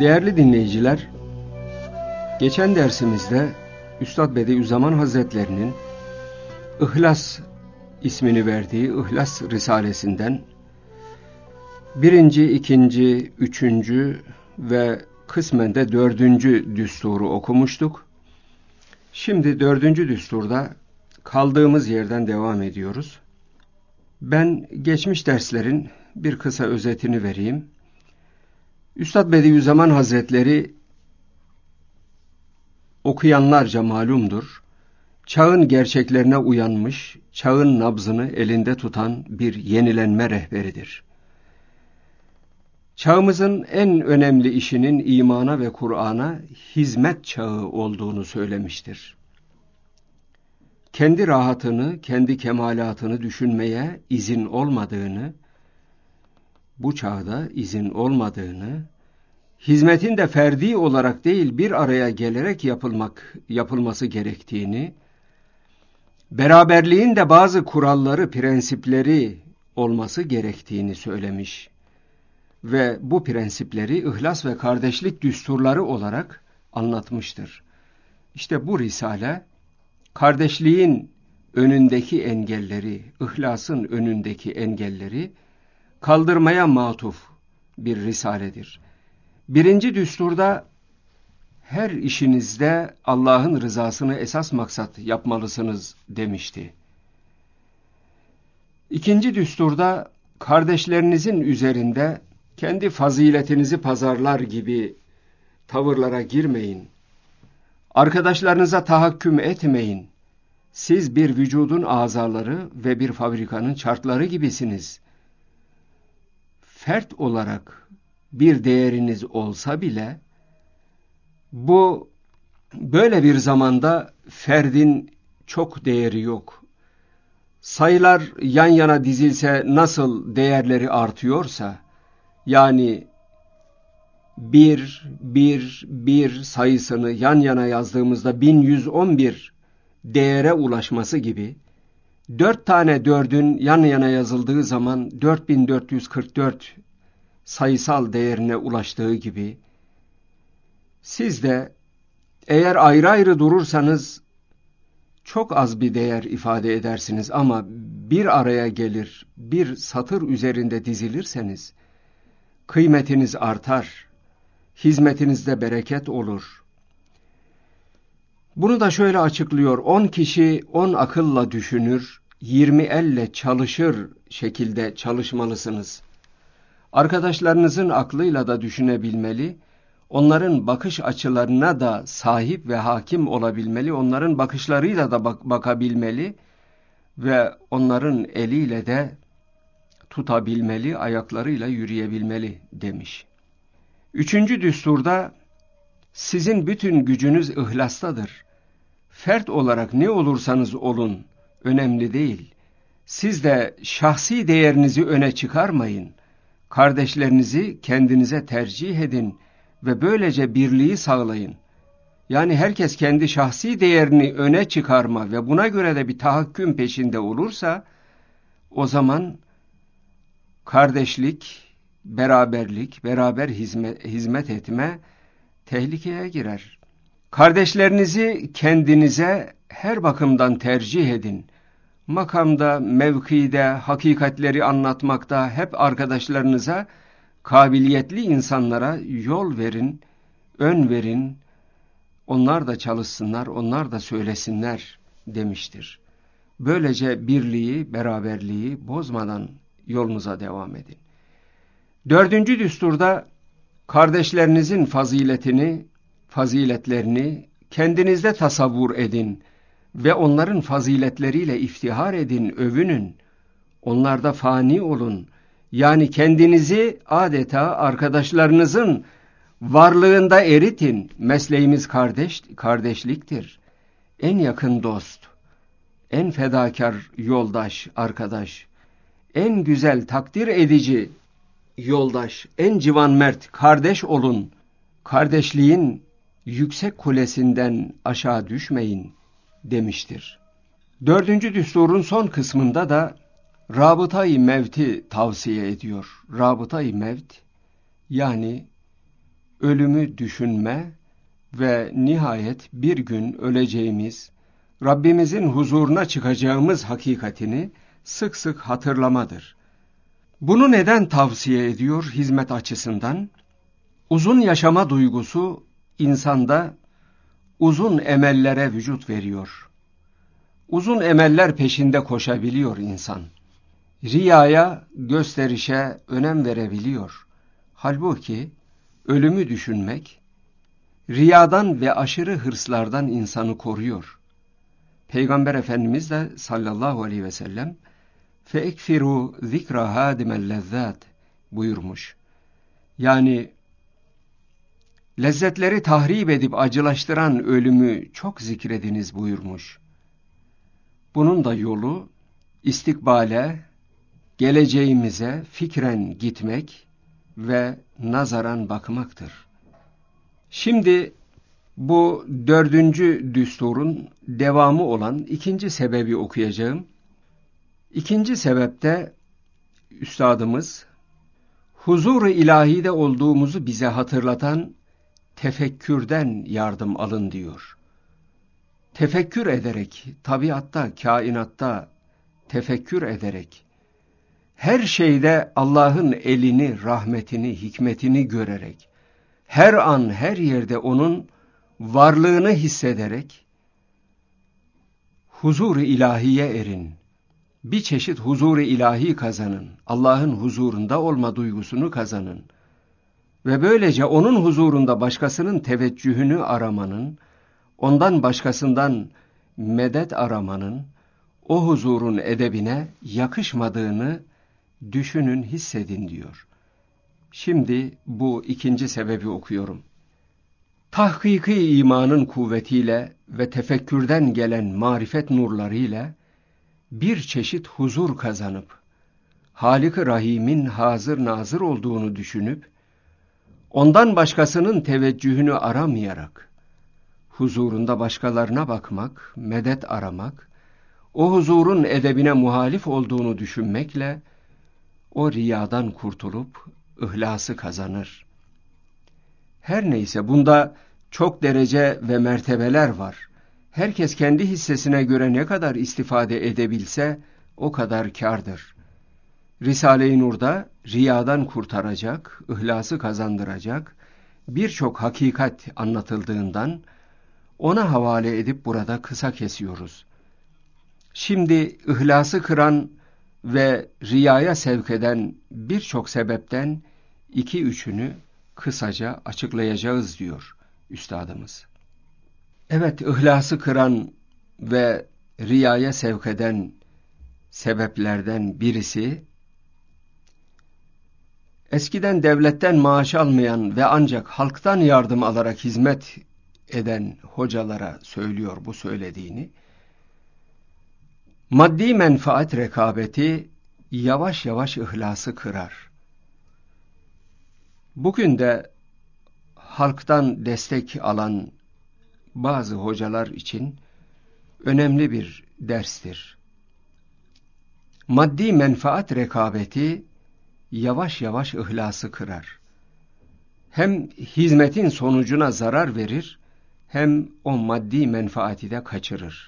Değerli dinleyiciler, geçen dersimizde Üstad Bediüzzaman Hazretlerinin İhlas ismini verdiği İhlas Risalesinden 1., 2., 3. ve kısmen de 4. düsturu okumuştuk. Şimdi 4. düsturda kaldığımız yerden devam ediyoruz. Ben geçmiş derslerin bir kısa özetini vereyim. Üstad Bediüzzaman Hazretleri okuyanlarca malumdur. Çağın gerçeklerine uyanmış, çağın nabzını elinde tutan bir yenilenme rehberidir. Çağımızın en önemli işinin imana ve Kur'an'a hizmet çağı olduğunu söylemiştir. Kendi rahatını, kendi kemalatını düşünmeye izin olmadığını, bu çağda izin olmadığını, hizmetin de ferdi olarak değil bir araya gelerek yapılması gerektiğini, beraberliğin de bazı kuralları, prensipleri olması gerektiğini söylemiş ve bu prensipleri ihlas ve kardeşlik düsturları olarak anlatmıştır. İşte bu risale, kardeşliğin önündeki engelleri, ihlasın önündeki engelleri kaldırmaya matuf bir risaledir. 1. düsturda her işinizde Allah'ın rızasını esas maksat yapmalısınız demişti. 2. düsturda kardeşlerinizin üzerinde kendi faziletinizi pazarlar gibi tavırlara girmeyin. Arkadaşlarınıza tahakküm etmeyin. Siz bir vücudun azaları ve bir fabrikanın çarkları gibisiniz. Fert olarak bir değeriniz olsa bile bu böyle bir zamanda ferdin çok değeri yok. Sayılar yan yana dizilse nasıl değerleri artıyorsa, yani bir sayısını yan yana yazdığımızda 1111 değere ulaşması gibi, 4 tane 4'ün yan yana yazıldığı zaman 4444 sayısal değerine ulaştığı gibi, siz de eğer ayrı ayrı durursanız çok az bir değer ifade edersiniz ama bir araya gelir, bir satır üzerinde dizilirseniz kıymetiniz artar, hizmetinizde bereket olur. Bunu da şöyle açıklıyor: 10 kişi 10 akılla düşünür, 20 elle çalışır şekilde çalışmalısınız. Arkadaşlarınızın aklıyla da düşünebilmeli, onların bakış açılarına da sahip ve hakim olabilmeli, onların bakışlarıyla da bakabilmeli ve onların eliyle de tutabilmeli, ayaklarıyla yürüyebilmeli demiş. 3. düsturda sizin bütün gücünüz ihlastadır. Fert olarak ne olursanız olun, önemli değil. Siz de şahsi değerinizi öne çıkarmayın. Kardeşlerinizi kendinize tercih edin ve böylece birliği sağlayın. Yani herkes kendi şahsi değerini öne çıkarma ve buna göre de bir tahakküm peşinde olursa, o zaman kardeşlik, beraberlik, beraber hizmet etme tehlikeye girer. Kardeşlerinizi kendinize her bakımdan tercih edin. Makamda, mevkide, hakikatleri anlatmakta hep arkadaşlarınıza, kabiliyetli insanlara yol verin, ön verin. Onlar da çalışsınlar, onlar da söylesinler demiştir. Böylece birliği, beraberliği bozmadan yolunuza devam edin. 4. düsturda kardeşlerinizin faziletlerini kendinizde tasavvur edin ve onların faziletleriyle iftihar edin, övünün. Onlarda fani olun. Yani kendinizi adeta arkadaşlarınızın varlığında eritin. Mesleğimiz kardeşliktir. En yakın dost, en fedakar yoldaş, arkadaş, en güzel takdir edici yoldaş, en civanmert kardeş olun. Kardeşliğin yüksek kulesinden aşağı düşmeyin demiştir. 4. düsturun son kısmında da rabıta-i mevti tavsiye ediyor. Rabıta-i mevt, yani ölümü düşünme ve nihayet bir gün öleceğimiz, Rabbimizin huzuruna çıkacağımız hakikatini sık sık hatırlamadır. Bunu neden tavsiye ediyor hizmet açısından? Uzun yaşama duygusu insanda uzun emellere vücut veriyor. Uzun emeller peşinde koşabiliyor insan. Riyaya, gösterişe önem verebiliyor. Halbuki ölümü düşünmek, riyadan ve aşırı hırslardan insanı koruyor. Peygamber Efendimiz de sallallahu aleyhi ve sellem فَاَكْفِرُوا ذِكْرَ هَادِمَ اللَّذَّاتِ buyurmuş. Yani lezzetleri tahrip edip acılaştıran ölümü çok zikrediniz buyurmuş. Bunun da yolu istikbale, geleceğimize fikren gitmek ve nazaran bakmaktır. Şimdi bu 4. düsturun devamı olan 2. sebebi okuyacağım. 2. sebepte üstadımız huzur-u ilahide olduğumuzu bize hatırlatan tefekkürden yardım alın diyor. Tefekkür ederek, tabiatta, kainatta tefekkür ederek, her şeyde Allah'ın elini, rahmetini, hikmetini görerek, her an, her yerde onun varlığını hissederek, huzur-u ilahiye erin. Bir çeşit huzur-u ilahi kazanın. Allah'ın huzurunda olma duygusunu kazanın. Ve böylece onun huzurunda başkasının teveccühünü aramanın, ondan başkasından medet aramanın, o huzurun edebine yakışmadığını düşünün, hissedin diyor. Şimdi bu 2. sebebi okuyorum. Tahkiki imanın kuvvetiyle ve tefekkürden gelen marifet nurlarıyla bir çeşit huzur kazanıp, Halik-i Rahim'in hazır nazır olduğunu düşünüp, ondan başkasının teveccühünü aramayarak, huzurunda başkalarına bakmak, medet aramak, o huzurun edebine muhalif olduğunu düşünmekle, o riyadan kurtulup, ihlası kazanır. Her neyse bunda çok derece ve mertebeler var. Herkes kendi hissesine göre ne kadar istifade edebilse, o kadar kârdır. Risale-i Nur'da riyadan kurtaracak, ihlası kazandıracak birçok hakikat anlatıldığından ona havale edip burada kısa kesiyoruz. Şimdi ihlası kıran ve riyaya sevk eden birçok sebepten 2-3'ünü kısaca açıklayacağız diyor üstadımız. Evet, ihlası kıran ve riyaya sevk eden sebeplerden birisi, eskiden devletten maaş almayan ve ancak halktan yardım alarak hizmet eden hocalara söylüyor bu söylediğini. Maddi menfaat rekabeti yavaş yavaş ihlası kırar. Bugün de halktan destek alan bazı hocalar için önemli bir derstir. Maddi menfaat rekabeti yavaş yavaş ihlası kırar. Hem hizmetin sonucuna zarar verir, hem o maddi menfaati de kaçırır.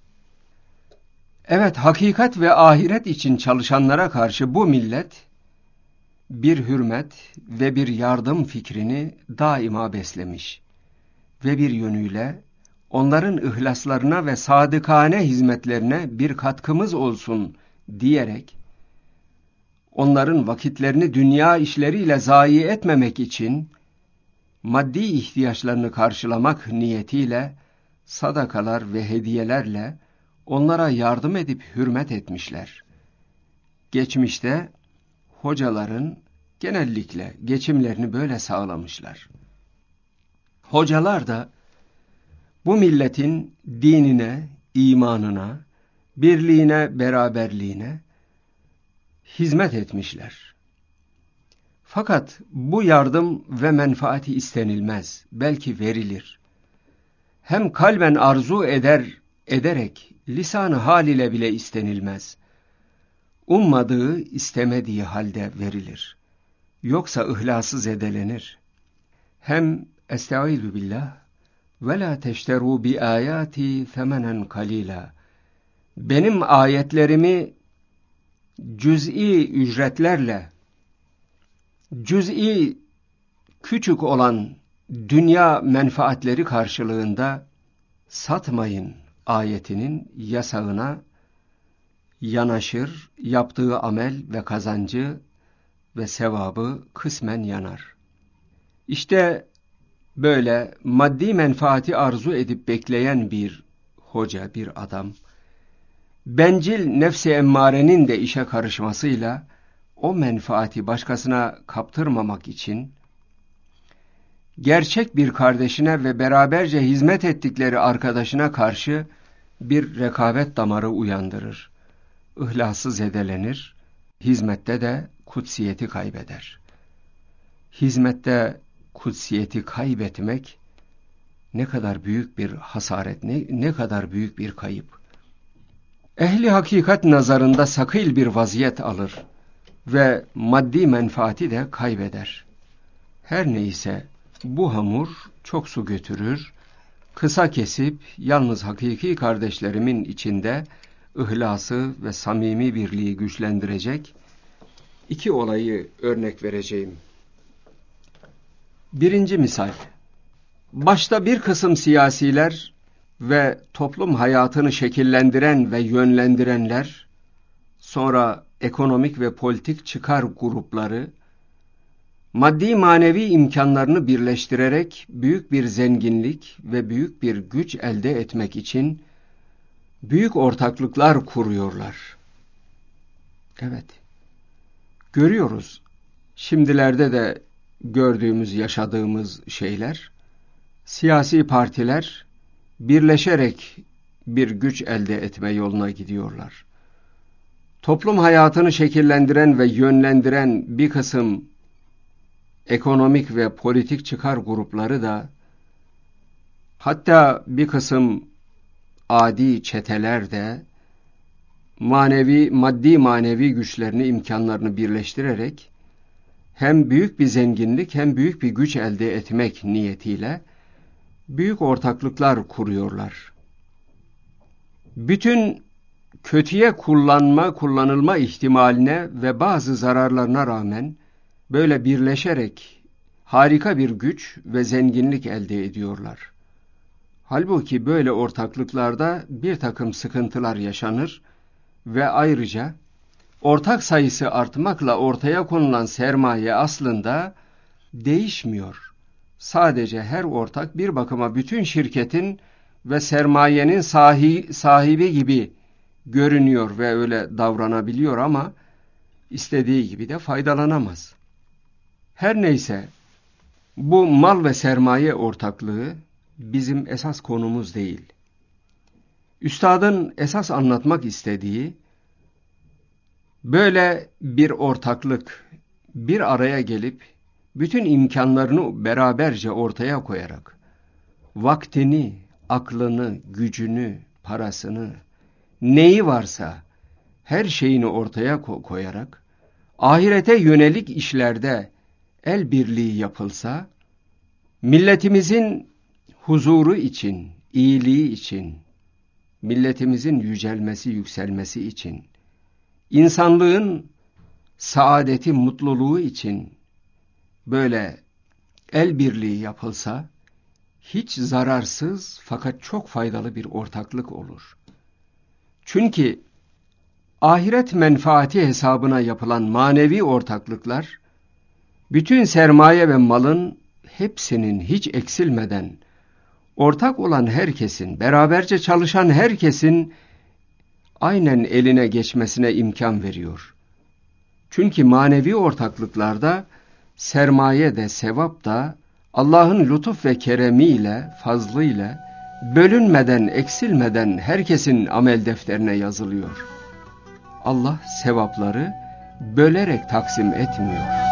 Evet, hakikat ve ahiret için çalışanlara karşı bu millet bir hürmet ve bir yardım fikrini daima beslemiş ve bir yönüyle onların ihlaslarına ve sadıkane hizmetlerine bir katkımız olsun diyerek, onların vakitlerini dünya işleriyle zayi etmemek için maddi ihtiyaçlarını karşılamak niyetiyle sadakalar ve hediyelerle onlara yardım edip hürmet etmişler. Geçmişte hocaların genellikle geçimlerini böyle sağlamışlar. Hocalar da bu milletin dinine, imanına, birliğine, beraberliğine hizmet etmişler. Fakat bu yardım ve menfaati istenilmez, belki verilir. Hem kalben arzu ederek lisan-ı hal ile bile istenilmez. Ummadığı, istemediği halde verilir. Yoksa ihlası zedelenir. hem estaizu billah ve la teşteru bi ayati femenen kalila. Benim ayetlerimi cüz'i ücretlerle, cüz'i küçük olan dünya menfaatleri karşılığında satmayın ayetinin yasağına yanaşır, yaptığı amel ve kazancı ve sevabı kısmen yanar. İşte böyle maddi menfaati arzu edip bekleyen bir hoca, bir adam, bencil nefsi emmarenin de işe karışmasıyla o menfaati başkasına kaptırmamak için gerçek bir kardeşine ve beraberce hizmet ettikleri arkadaşına karşı bir rekabet damarı uyandırır. İhlası zedelenir, hizmette de kutsiyeti kaybeder. Hizmette kutsiyeti kaybetmek ne kadar büyük bir hasaret, ne kadar büyük bir kayıp. Ehli hakikat nazarında sakil bir vaziyet alır ve maddi menfaati de kaybeder. Her neyse bu hamur çok su götürür, kısa kesip yalnız hakiki kardeşlerimin içinde ihlası ve samimi birliği güçlendirecek iki olayı örnek vereceğim. Birinci misal, başta bir kısım siyasiler ve toplum hayatını şekillendiren ve yönlendirenler, sonra ekonomik ve politik çıkar grupları, maddi manevi imkanlarını birleştirerek büyük bir zenginlik ve büyük bir güç elde etmek için büyük ortaklıklar kuruyorlar. Evet, görüyoruz. Şimdilerde de gördüğümüz, yaşadığımız şeyler, siyasi partiler birleşerek bir güç elde etme yoluna gidiyorlar. Toplum hayatını şekillendiren ve yönlendiren bir kısım ekonomik ve politik çıkar grupları da, hatta bir kısım adi çeteler de maddi manevi güçlerini, imkanlarını birleştirerek hem büyük bir zenginlik hem büyük bir güç elde etmek niyetiyle büyük ortaklıklar kuruyorlar. Bütün kötüye kullanılma ihtimaline ve bazı zararlarına rağmen böyle birleşerek harika bir güç ve zenginlik elde ediyorlar. Halbuki böyle ortaklıklarda bir takım sıkıntılar yaşanır ve ayrıca ortak sayısı artmakla ortaya konulan sermaye aslında değişmiyor. Sadece her ortak bir bakıma bütün şirketin ve sermayenin sahibi gibi görünüyor ve öyle davranabiliyor ama istediği gibi de faydalanamaz. Her neyse, bu mal ve sermaye ortaklığı bizim esas konumuz değil. Üstadın esas anlatmak istediği, böyle bir ortaklık bir araya gelip bütün imkanlarını beraberce ortaya koyarak, vaktini, aklını, gücünü, parasını, neyi varsa her şeyini ortaya koyarak, ahirete yönelik işlerde el birliği yapılsa, milletimizin huzuru için, iyiliği için, milletimizin yücelmesi, yükselmesi için, insanlığın saadeti, mutluluğu için böyle el birliği yapılsa, hiç zararsız fakat çok faydalı bir ortaklık olur. Çünkü ahiret menfaati hesabına yapılan manevi ortaklıklar, bütün sermaye ve malın hepsinin hiç eksilmeden, ortak olan herkesin, beraberce çalışan herkesin aynen eline geçmesine imkan veriyor. Çünkü manevi ortaklıklarda sermaye de sevap da Allah'ın lütuf ve keremiyle, fazlıyla bölünmeden, eksilmeden herkesin amel defterine yazılıyor. Allah sevapları bölerek taksim etmiyor.